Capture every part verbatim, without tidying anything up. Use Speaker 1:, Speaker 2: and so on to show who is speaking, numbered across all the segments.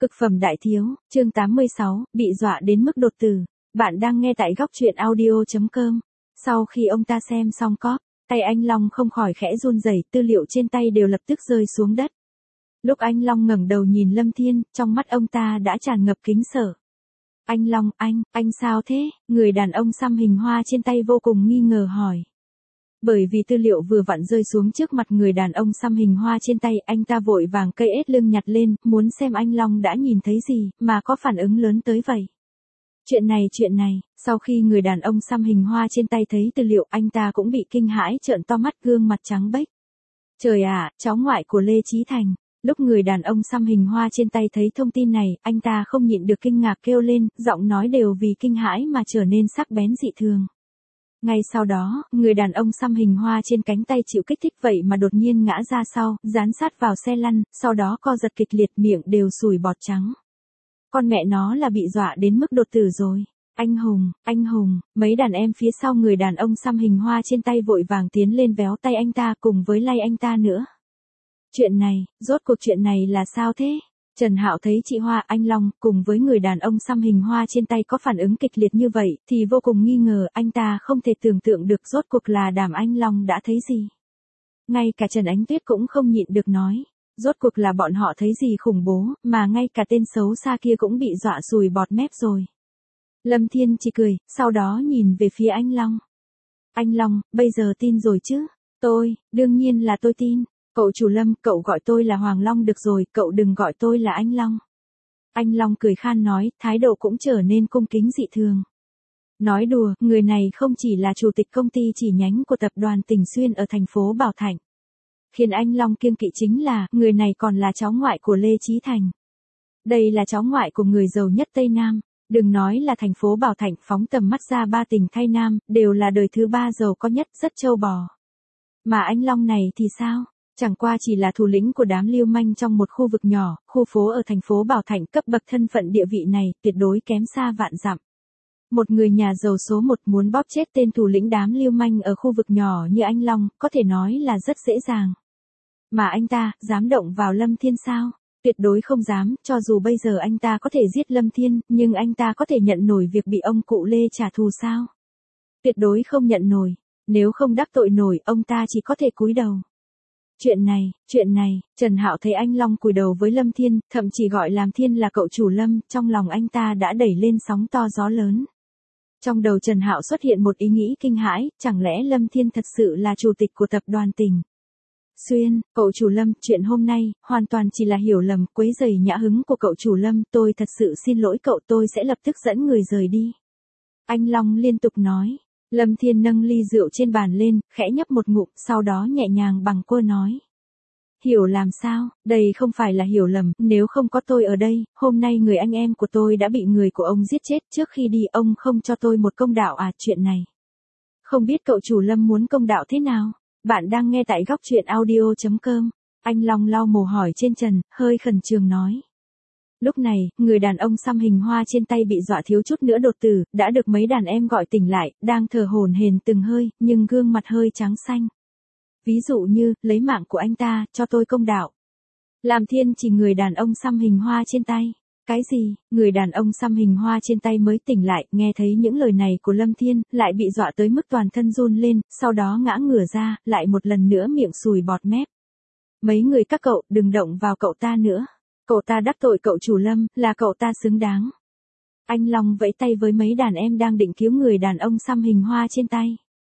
Speaker 1: Cực phẩm đại thiếu, chương tám mươi sáu, bị dọa đến mức đột tử. Bạn đang nghe tại góc truyện audio chấm com. Sau khi ông ta xem xong cóp, tay anh Long không khỏi khẽ run rẩy, tư liệu trên tay đều lập tức rơi xuống đất. Lúc anh Long ngẩng đầu nhìn Lâm Thiên, trong mắt ông ta đã tràn ngập kính sợ. Anh Long, anh, anh sao thế? Người đàn ông xăm hình hoa trên tay vô cùng nghi ngờ hỏi. Bởi vì tư liệu vừa vặn rơi xuống trước mặt người đàn ông xăm hình hoa trên tay, anh ta vội vàng cây ết lưng nhặt lên, muốn xem anh Long đã nhìn thấy gì, mà có phản ứng lớn tới vậy. Chuyện này chuyện này, sau khi người đàn ông xăm hình hoa trên tay thấy tư liệu, anh ta cũng bị kinh hãi trợn to mắt, gương mặt trắng bệch. Trời ạ, cháu ngoại của Lê Chí Thành. Lúc người đàn ông xăm hình hoa trên tay thấy thông tin này, anh ta không nhịn được kinh ngạc kêu lên, giọng nói đều vì kinh hãi mà trở nên sắc bén dị thường. Ngay sau đó, người đàn ông xăm hình hoa trên cánh tay chịu kích thích vậy mà đột nhiên ngã ra sau, dán sát vào xe lăn, sau đó co giật kịch liệt, miệng đều sùi bọt trắng. Con mẹ nó là bị dọa đến mức đột tử rồi. Anh Hùng, anh Hùng, mấy đàn em phía sau người đàn ông xăm hình hoa trên tay vội vàng tiến lên véo tay anh ta cùng với lay anh ta nữa. Chuyện này, rốt cuộc chuyện này là sao thế? Trần Hạo thấy chị Hoa, anh Long cùng với người đàn ông xăm hình hoa trên tay có phản ứng kịch liệt như vậy, thì vô cùng nghi ngờ, anh ta không thể tưởng tượng được rốt cuộc là Đàm Anh Long đã thấy gì. Ngay cả Trần Ánh Tuyết cũng không nhịn được nói, rốt cuộc là bọn họ thấy gì khủng bố, mà ngay cả tên xấu xa kia cũng bị dọa sùi bọt mép rồi. Lâm Thiên chỉ cười, sau đó nhìn về phía anh Long. Anh Long, bây giờ tin rồi chứ? Tôi, đương nhiên là tôi tin. Cậu chủ Lâm, cậu gọi tôi là Hoàng Long được rồi, cậu đừng gọi tôi là anh Long. Anh Long cười khan nói, thái độ cũng trở nên cung kính dị thường. Nói đùa, người này không chỉ là chủ tịch công ty chỉ nhánh của tập đoàn Tình Xuyên ở thành phố Bảo Thạnh. Khiến anh Long kiêng kỵ chính là, người này còn là cháu ngoại của Lê Chí Thành. Đây là cháu ngoại của người giàu nhất Tây Nam. Đừng nói là thành phố Bảo Thạnh, phóng tầm mắt ra ba tỉnh Tây Nam, đều là đời thứ ba giàu có nhất, rất trâu bò. Mà anh Long này thì sao? Chẳng qua chỉ là thủ lĩnh của đám lưu manh trong một khu vực nhỏ, khu phố ở thành phố Bảo Thạnh, cấp bậc thân phận địa vị này, tuyệt đối kém xa vạn dặm. Một người nhà giàu số một muốn bóp chết tên thủ lĩnh đám lưu manh ở khu vực nhỏ như anh Long, có thể nói là rất dễ dàng. Mà anh ta, dám động vào Lâm Thiên sao? Tuyệt đối không dám, cho dù bây giờ anh ta có thể giết Lâm Thiên, nhưng anh ta có thể nhận nổi việc bị ông cụ Lê trả thù sao? Tuyệt đối không nhận nổi, nếu không đắc tội nổi, ông ta chỉ có thể cúi đầu. Chuyện này, chuyện này, Trần Hạo thấy anh Long cúi đầu với Lâm Thiên, thậm chí gọi làm Thiên là cậu chủ Lâm, trong lòng anh ta đã đẩy lên sóng to gió lớn. Trong đầu Trần Hạo xuất hiện một ý nghĩ kinh hãi, chẳng lẽ Lâm Thiên thật sự là chủ tịch của tập đoàn Tình Xuyên? Cậu chủ Lâm, chuyện hôm nay, hoàn toàn chỉ là hiểu lầm, quấy rầy nhã hứng của cậu chủ Lâm, tôi thật sự xin lỗi cậu, tôi sẽ lập tức dẫn người rời đi. Anh Long liên tục nói. Lâm Thiên nâng ly rượu trên bàn lên, khẽ nhấp một ngụm, sau đó nhẹ nhàng bằng quơ nói. Hiểu làm sao, đây không phải là hiểu lầm, nếu không có tôi ở đây, hôm nay người anh em của tôi đã bị người của ông giết chết, trước khi đi ông không cho tôi một công đạo à, chuyện này. Không biết cậu chủ Lâm muốn công đạo thế nào? Bạn đang nghe tại góc truyện audio chấm com. Anh Long lau mồ hôi trên trần, hơi khẩn trương nói. Lúc này, người đàn ông xăm hình hoa trên tay bị dọa thiếu chút nữa đột tử, đã được mấy đàn em gọi tỉnh lại, đang thở hổn hển từng hơi, nhưng gương mặt hơi trắng xanh. Ví dụ như, lấy mạng của anh ta, cho tôi công đạo. Làm Thiên chỉ người đàn ông xăm hình hoa trên tay. Cái gì? Người đàn ông xăm hình hoa trên tay mới tỉnh lại, nghe thấy những lời này của Lâm Thiên, lại bị dọa tới mức toàn thân run lên, sau đó ngã ngửa ra, lại một lần nữa miệng sùi bọt mép. Mấy người các cậu, đừng động vào cậu ta nữa. Cậu ta đắc tội cậu chủ Lâm, là cậu ta xứng đáng. Anh Long vẫy tay với mấy đàn em đang định cứu người đàn ông xăm hình hoa trên tay.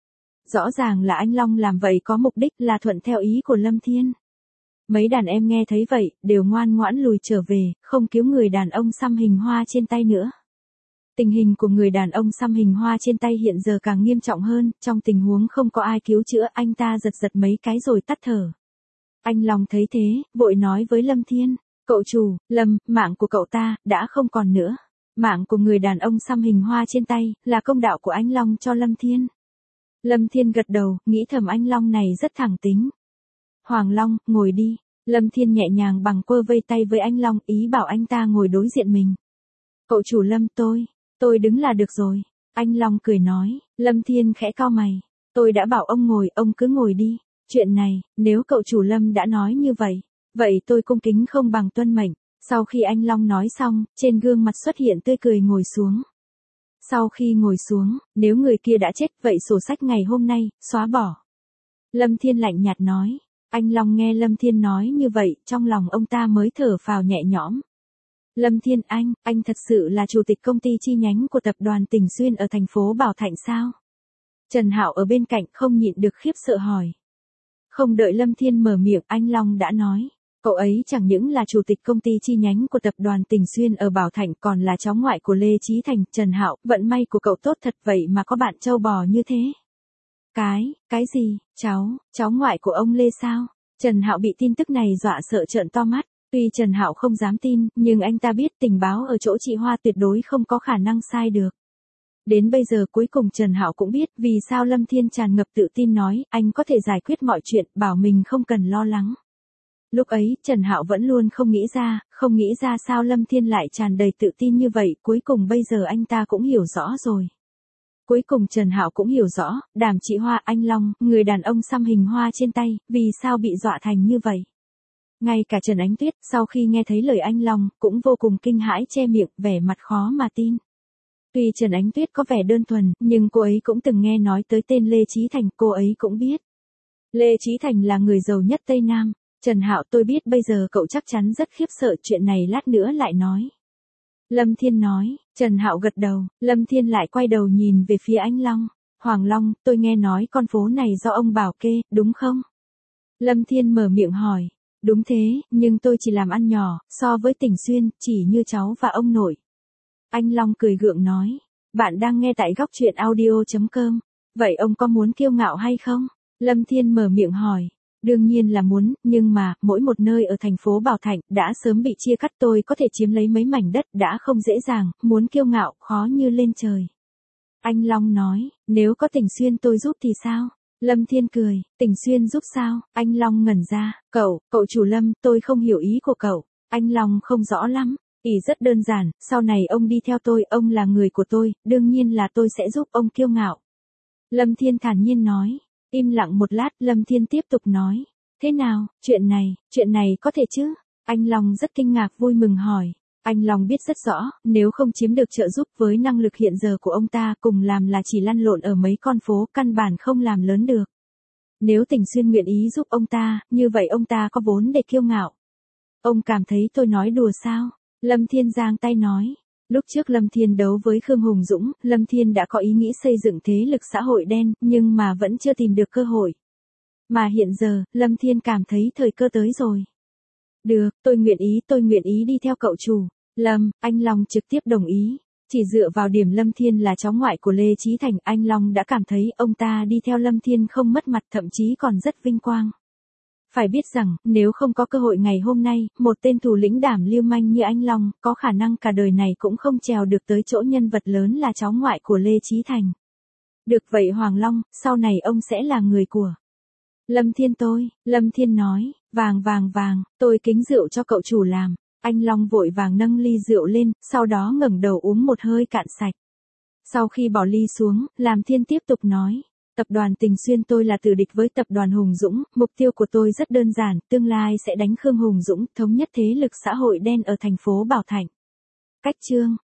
Speaker 1: Rõ ràng là anh Long làm vậy có mục đích là thuận theo ý của Lâm Thiên. Mấy đàn em nghe thấy vậy, đều ngoan ngoãn lùi trở về, không cứu người đàn ông xăm hình hoa trên tay nữa. Tình hình của người đàn ông xăm hình hoa trên tay hiện giờ càng nghiêm trọng hơn, trong tình huống không có ai cứu chữa, anh ta giật giật mấy cái rồi tắt thở. Anh Long thấy thế, vội nói với Lâm Thiên. Cậu chủ, Lâm, mạng của cậu ta, đã không còn nữa. Mạng của người đàn ông xăm hình hoa trên tay, là công đạo của anh Long cho Lâm Thiên. Lâm Thiên gật đầu, nghĩ thầm anh Long này rất thẳng tính. Hoàng Long, ngồi đi. Lâm Thiên nhẹ nhàng bằng quơ vây tay với anh Long, ý bảo anh ta ngồi đối diện mình. Cậu chủ Lâm, tôi, tôi đứng là được rồi. Anh Long cười nói, Lâm Thiên khẽ cau mày. Tôi đã bảo ông ngồi, ông cứ ngồi đi. Chuyện này, nếu cậu chủ Lâm đã nói như vậy. Vậy tôi cung kính không bằng tuân mệnh, Sau khi anh Long nói xong, trên gương mặt xuất hiện tươi cười ngồi xuống. Sau khi ngồi xuống, nếu người kia đã chết vậy sổ sách ngày hôm nay, xóa bỏ. Lâm Thiên lạnh nhạt nói. Anh Long nghe Lâm Thiên nói như vậy, trong lòng ông ta mới thở phào nhẹ nhõm. Lâm Thiên anh, anh thật sự là chủ tịch công ty chi nhánh của tập đoàn Tình Xuyên ở thành phố Bảo Thạnh sao? Trần Hạo ở bên cạnh không nhịn được khiếp sợ hỏi. Không đợi Lâm Thiên mở miệng anh Long đã nói. Cậu ấy chẳng những là chủ tịch công ty chi nhánh của tập đoàn Tình Xuyên ở Bảo Thạnh còn là cháu ngoại của Lê Chí Thành. Trần Hạo, vận may của cậu tốt thật vậy mà có bạn trâu bò như thế. Cái, cái gì, cháu, cháu ngoại của ông Lê sao? Trần Hạo bị tin tức này dọa sợ trợn to mắt. Tuy Trần Hạo không dám tin, nhưng anh ta biết tình báo ở chỗ chị Hoa tuyệt đối không có khả năng sai được. Đến bây giờ cuối cùng Trần Hạo cũng biết vì sao Lâm Thiên tràn ngập tự tin nói anh có thể giải quyết mọi chuyện, bảo mình không cần lo lắng. Lúc ấy, Trần Hạo vẫn luôn không nghĩ ra, không nghĩ ra sao Lâm Thiên lại tràn đầy tự tin như vậy, cuối cùng bây giờ anh ta cũng hiểu rõ rồi. Cuối cùng Trần Hạo cũng hiểu rõ, Đàm chị Hoa anh Long, người đàn ông xăm hình hoa trên tay, vì sao bị dọa thành như vậy. Ngay cả Trần Ánh Tuyết, sau khi nghe thấy lời anh Long, cũng vô cùng kinh hãi che miệng, vẻ mặt khó mà tin. Tuy Trần Ánh Tuyết có vẻ đơn thuần, nhưng cô ấy cũng từng nghe nói tới tên Lê Chí Thành, cô ấy cũng biết. Lê Chí Thành là người giàu nhất Tây Nam. Trần Hạo tôi biết bây giờ cậu chắc chắn rất khiếp sợ, chuyện này lát nữa lại nói. Lâm Thiên nói, Trần Hạo gật đầu, Lâm Thiên lại quay đầu nhìn về phía anh Long. Hoàng Long, tôi nghe nói con phố này do ông bảo kê, đúng không? Lâm Thiên mở miệng hỏi. Đúng thế, nhưng tôi chỉ làm ăn nhỏ, so với Tình Xuyên, chỉ như cháu và ông nội. Anh Long cười gượng nói. Bạn đang nghe tại góc truyện audio chấm com. Vậy ông có muốn kiêu ngạo hay không? Lâm Thiên mở miệng hỏi. Đương nhiên là muốn, nhưng mà, mỗi một nơi ở thành phố Bảo Thạnh đã sớm bị chia cắt, tôi có thể chiếm lấy mấy mảnh đất đã không dễ dàng, muốn kiêu ngạo, khó như lên trời. Anh Long nói, nếu có Tình Xuyên tôi giúp thì sao? Lâm Thiên cười, Tình Xuyên giúp sao? Anh Long ngẩn ra, cậu, cậu chủ Lâm, tôi không hiểu ý của cậu. Anh Long không rõ lắm, ý rất đơn giản, sau này ông đi theo tôi, ông là người của tôi, đương nhiên là tôi sẽ giúp ông kiêu ngạo. Lâm Thiên thản nhiên nói. Im lặng một lát, Lâm Thiên tiếp tục nói. Thế nào, chuyện này, chuyện này có thể chứ? Anh Long rất kinh ngạc vui mừng hỏi. Anh Long biết rất rõ, nếu không chiếm được trợ giúp với năng lực hiện giờ của ông ta cùng làm là chỉ lăn lộn ở mấy con phố, căn bản không làm lớn được. Nếu Tình Xuyên nguyện ý giúp ông ta, như vậy ông ta có vốn để kiêu ngạo. Ông cảm thấy tôi nói đùa sao? Lâm Thiên giang tay nói. Lúc trước Lâm Thiên đấu với Khương Hùng Dũng, Lâm Thiên đã có ý nghĩ xây dựng thế lực xã hội đen, nhưng mà vẫn chưa tìm được cơ hội. Mà hiện giờ, Lâm Thiên cảm thấy thời cơ tới rồi. Được, tôi nguyện ý, tôi nguyện ý đi theo cậu chủ. Lâm, anh Long trực tiếp đồng ý. Chỉ dựa vào điểm Lâm Thiên là cháu ngoại của Lê Chí Thành, anh Long đã cảm thấy ông ta đi theo Lâm Thiên không mất mặt, thậm chí còn rất vinh quang. Phải biết rằng, nếu không có cơ hội ngày hôm nay, một tên thủ lĩnh đảm lưu manh như anh Long, có khả năng cả đời này cũng không trèo được tới chỗ nhân vật lớn là cháu ngoại của Lê Chí Thành. Được vậy Hoàng Long, sau này ông sẽ là người của Lâm Thiên tôi, Lâm Thiên nói, vàng vàng vàng, tôi kính rượu cho cậu chủ làm. Anh Long vội vàng nâng ly rượu lên, sau đó ngẩng đầu uống một hơi cạn sạch. Sau khi bỏ ly xuống, Làm Thiên tiếp tục nói. Tập đoàn Tình Xuyên tôi là tử địch với tập đoàn Hùng Dũng, mục tiêu của tôi rất đơn giản, tương lai sẽ đánh Khương Hùng Dũng, thống nhất thế lực xã hội đen ở thành phố Bảo Thạnh. Cách chương